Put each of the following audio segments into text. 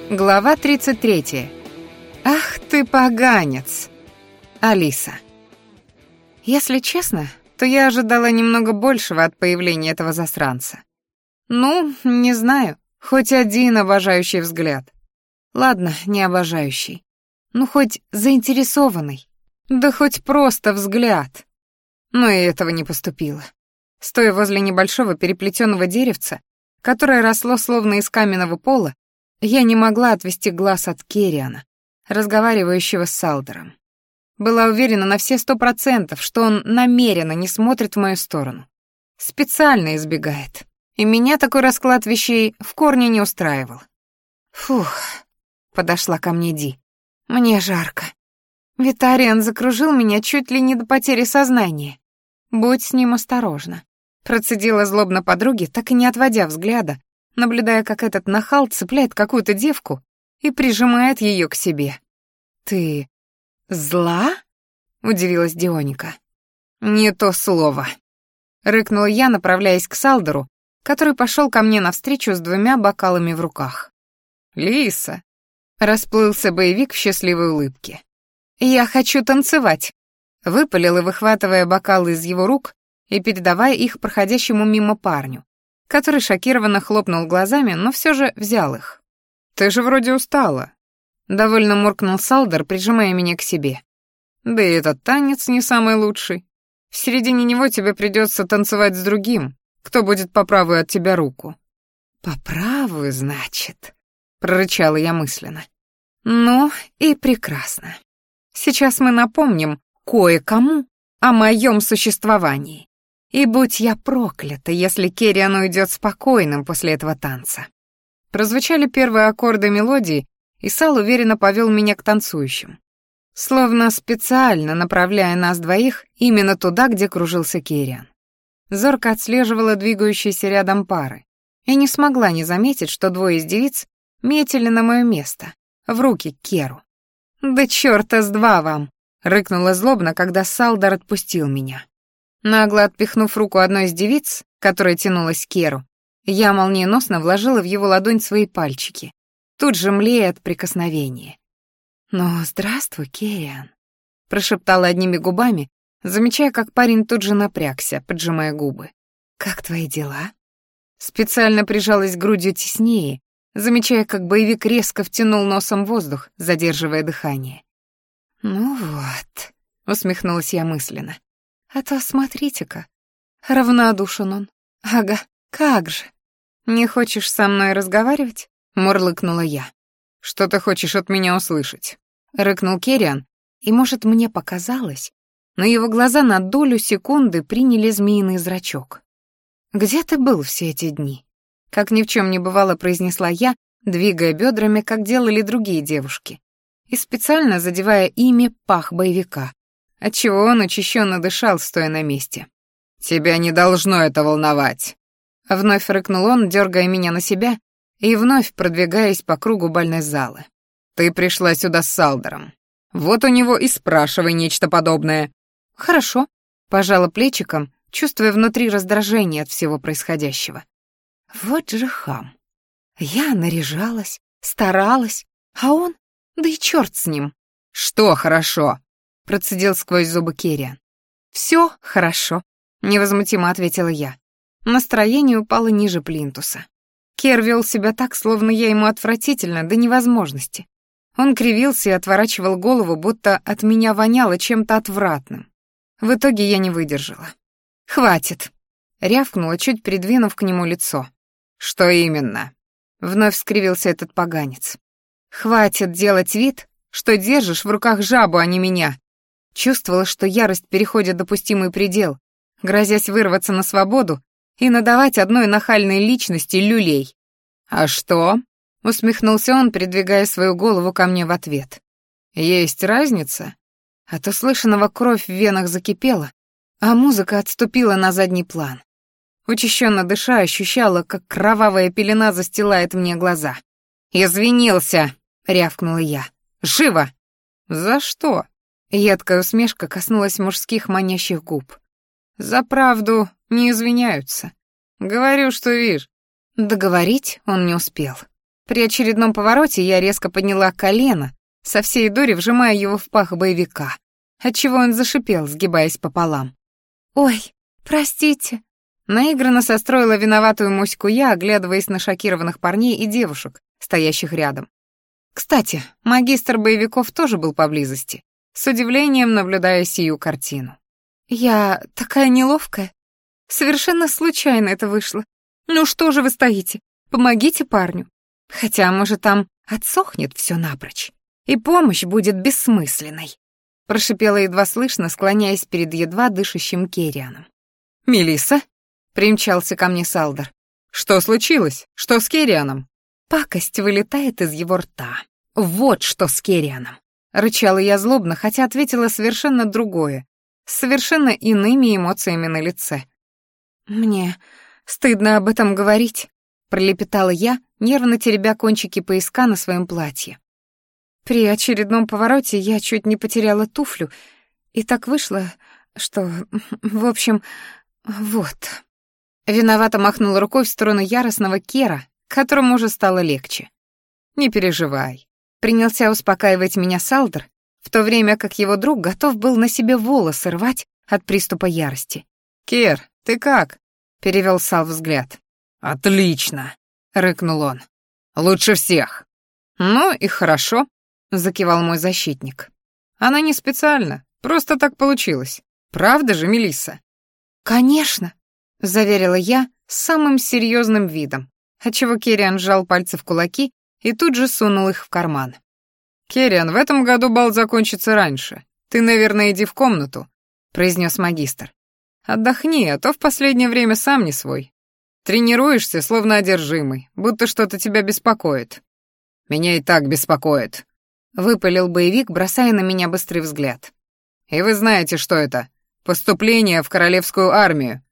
Глава 33. Ах ты поганец. Алиса. Если честно, то я ожидала немного большего от появления этого засранца. Ну, не знаю, хоть один обожающий взгляд. Ладно, не обожающий. Ну, хоть заинтересованный. Да хоть просто взгляд. Но и этого не поступило. Стоя возле небольшого переплетенного деревца, которое росло словно из каменного пола, я не могла отвести глаз от Керриана, разговаривающего с Салдером. Была уверена на все 100%, что он намеренно не смотрит в мою сторону. Специально избегает. И меня такой расклад вещей в корне не устраивал. Фух, подошла ко мне Ди. Мне жарко. Витариан закружил меня чуть ли не до потери сознания. Будь с ним осторожна. Процедила злобно подруге, так и не отводя взгляда, наблюдая, как этот нахал цепляет какую-то девку и прижимает ее к себе. «Ты зла?» — удивилась Дионика. «Не то слово», — рыкнула я, направляясь к Салдеру, который пошел ко мне навстречу с 2 бокалами в руках. «Лиса», — расплылся боевик в счастливой улыбке. «Я хочу танцевать», — выпалила, выхватывая бокалы из его рук и передавая их проходящему мимо парню, который шокированно хлопнул глазами, но все же взял их. «Ты же вроде устала», — довольно муркнул Салдер, прижимая меня к себе. «Да и этот танец не самый лучший. В середине него тебе придется танцевать с другим, кто будет по правую от тебя руку». «По правую, значит», — прорычала я мысленно. «Ну и прекрасно. Сейчас мы напомним кое-кому о моем существовании. И будь я проклята, если Керриан уйдет спокойным после этого танца». Прозвучали первые аккорды мелодии, и Сал уверенно повел меня к танцующим, словно специально направляя нас двоих именно туда, где кружился Керриан. Зорко отслеживала двигающиеся рядом пары и не смогла не заметить, что 2 из девиц метили на мое место, в руки к Керу. «Да чёрта с два вам!» — рыкнула злобно, когда Салдар отпустил меня. Нагло отпихнув руку одной из девиц, которая тянулась к Керу, я молниеносно вложила в его ладонь свои пальчики, тут же млея от прикосновения. «Ну, здравствуй, Керриан», — прошептала одними губами, замечая, как парень тут же напрягся, поджимая губы. «Как твои дела?» Специально прижалась грудью теснее, замечая, как боевик резко втянул носом воздух, задерживая дыхание. «Ну вот», — усмехнулась я мысленно. «А то смотрите-ка, равнодушен он. Ага, как же. Не хочешь со мной разговаривать?» — мурлыкнула я. «Что ты хочешь от меня услышать?» — рыкнул Керриан, и, может, мне показалось, но его глаза на долю секунды приняли змеиный зрачок. «Где ты был все эти дни?» — как ни в чем не бывало, произнесла я, двигая бедрами, как делали другие девушки, и специально задевая ими пах боевика, отчего он учащенно дышал, стоя на месте. «Тебя не должно это волновать!» Вновь рыкнул он, дергая меня на себя и вновь продвигаясь по кругу бальной залы. «Ты пришла сюда с Салдером. Вот у него и спрашивай нечто подобное». «Хорошо», — пожала плечиком, чувствуя внутри раздражение от всего происходящего. Вот же хам. Я наряжалась, старалась, а он... Да и черт с ним. «Что хорошо?» — процедил сквозь зубы Керриан. «Все хорошо», — невозмутимо ответила я. Настроение упало ниже плинтуса. Кер вел себя так, словно я ему отвратительно до невозможности. Он кривился и отворачивал голову, будто от меня воняло чем-то отвратным. В итоге я не выдержала. «Хватит», — рявкнула, чуть придвинув к нему лицо. «Что именно?» — вновь скривился этот поганец. «Хватит делать вид, что держишь в руках жабу, а не меня». Чувствовала, что ярость переходит допустимый предел, грозясь вырваться на свободу и надавать одной нахальной личности люлей. «А что?» — усмехнулся он, придвигая свою голову ко мне в ответ. «Есть разница?» От услышанного кровь в венах закипела, а музыка отступила на задний план. Учащенно дыша, ощущала, как кровавая пелена застилает мне глаза. «Извинился!» — рявкнула я. «Живо!» «За что?» Едкая усмешка коснулась мужских манящих губ. «За правду не извиняются. Говорю, что вижу». Договорить он не успел. При очередном повороте я резко подняла колено, со всей дури вжимая его в пах боевика, отчего он зашипел, сгибаясь пополам. «Ой, простите», — наигранно состроила виноватую моську я, оглядываясь на шокированных парней и девушек, стоящих рядом. Кстати, магистр боевиков тоже был поблизости, с удивлением наблюдая сию картину. «Я такая неловкая. Совершенно случайно это вышло. Ну что же вы стоите? Помогите парню. Хотя, может, там отсохнет все напрочь, и помощь будет бессмысленной», — прошипела едва слышно, склоняясь перед едва дышащим Керрианом. «Мелисса?» — примчался ко мне Салдер. «Что случилось? Что с Керрианом?» Пакость вылетает из его рта. «Вот что с Керрианом!» — рычала я злобно, хотя ответила совершенно другое, с совершенно иными эмоциями на лице. «Мне стыдно об этом говорить», — пролепетала я, нервно теребя кончики пояска на своем платье. При очередном повороте я чуть не потеряла туфлю, и так вышло, что... В общем, вот. Виновато махнула рукой в сторону яростного Кера, которому уже стало легче. «Не переживай», — принялся успокаивать меня Салдер, в то время как его друг готов был на себе волосы рвать от приступа ярости. «Кер, ты как?» — перевел Сал взгляд. «Отлично», — рыкнул он. «Лучше всех». «Ну и хорошо», — закивал мой защитник. «Она не специально, просто так получилось. Правда же, Мелисса?» «Конечно», — заверила я с самым серьезным видом, отчего Керриан сжал пальцы в кулаки и тут же сунул их в карман. «Керриан, в этом году бал закончится раньше. Ты, наверное, иди в комнату», — произнес магистр. «Отдохни, а то в последнее время сам не свой. Тренируешься, словно одержимый, будто что-то тебя беспокоит». «Меня и так беспокоит», — выпалил боевик, бросая на меня быстрый взгляд. «И вы знаете, что это? Поступление в королевскую армию».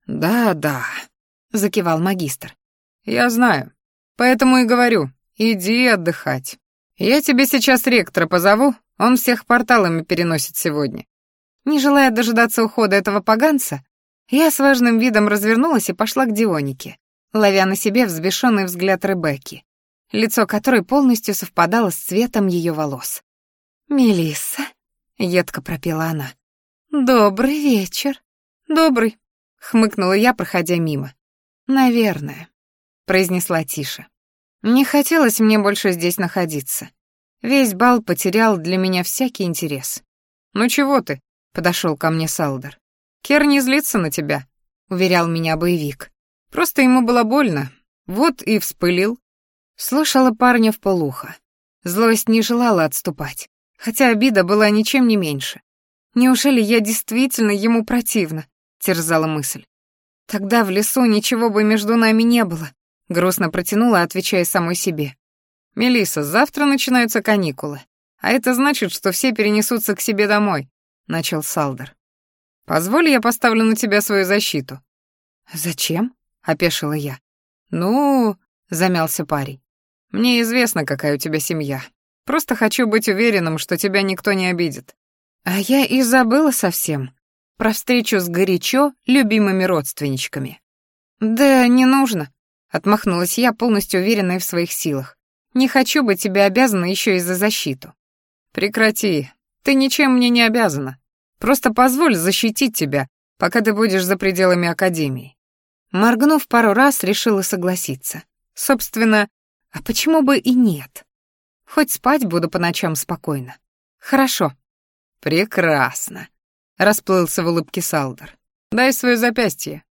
«Да», — закивал магистр. «Я знаю. Поэтому и говорю, иди отдыхать. Я тебе сейчас ректора позову, он всех порталами переносит сегодня». Не желая дожидаться ухода этого поганца, я с важным видом развернулась и пошла к Дионике, ловя на себе взбешенный взгляд Ребекки, лицо которой полностью совпадало с цветом ее волос. «Мелисса», — едко пропела она, — «добрый вечер». «Добрый», — хмыкнула я, проходя мимо. «Наверное», — произнесла тише. Не хотелось мне больше здесь находиться. Весь бал потерял для меня всякий интерес. «Ну чего ты?» — подошел ко мне Салдер. «Кер не злится на тебя», — уверял меня боевик. «Просто ему было больно. Вот и вспылил». Слушала парня вполуха. Злость не желала отступать, хотя обида была ничем не меньше. «Неужели я действительно ему противна?» — терзала мысль. «Тогда в лесу ничего бы между нами не было», — грустно протянула, отвечая самой себе. «Мелисса, завтра начинаются каникулы, а это значит, что все перенесутся к себе домой», — начал Салдер. «Позволь, я поставлю на тебя свою защиту». «Зачем?» — опешила я. «Ну...» — замялся парень. «Мне известно, какая у тебя семья. Просто хочу быть уверенным, что тебя никто не обидит». А я и забыла совсем про встречу с горячо любимыми родственничками. «Да не нужно», — отмахнулась я, полностью уверенная в своих силах. «Не хочу быть тебе обязана еще и за защиту». «Прекрати, ты ничем мне не обязана. Просто позволь защитить тебя, пока ты будешь за пределами академии». Моргнув пару раз, решила согласиться. Собственно, а почему бы и нет? Хоть спать буду по ночам спокойно. Хорошо. «Прекрасно», — расплылся в улыбке Салдер. «Дай свое запястье».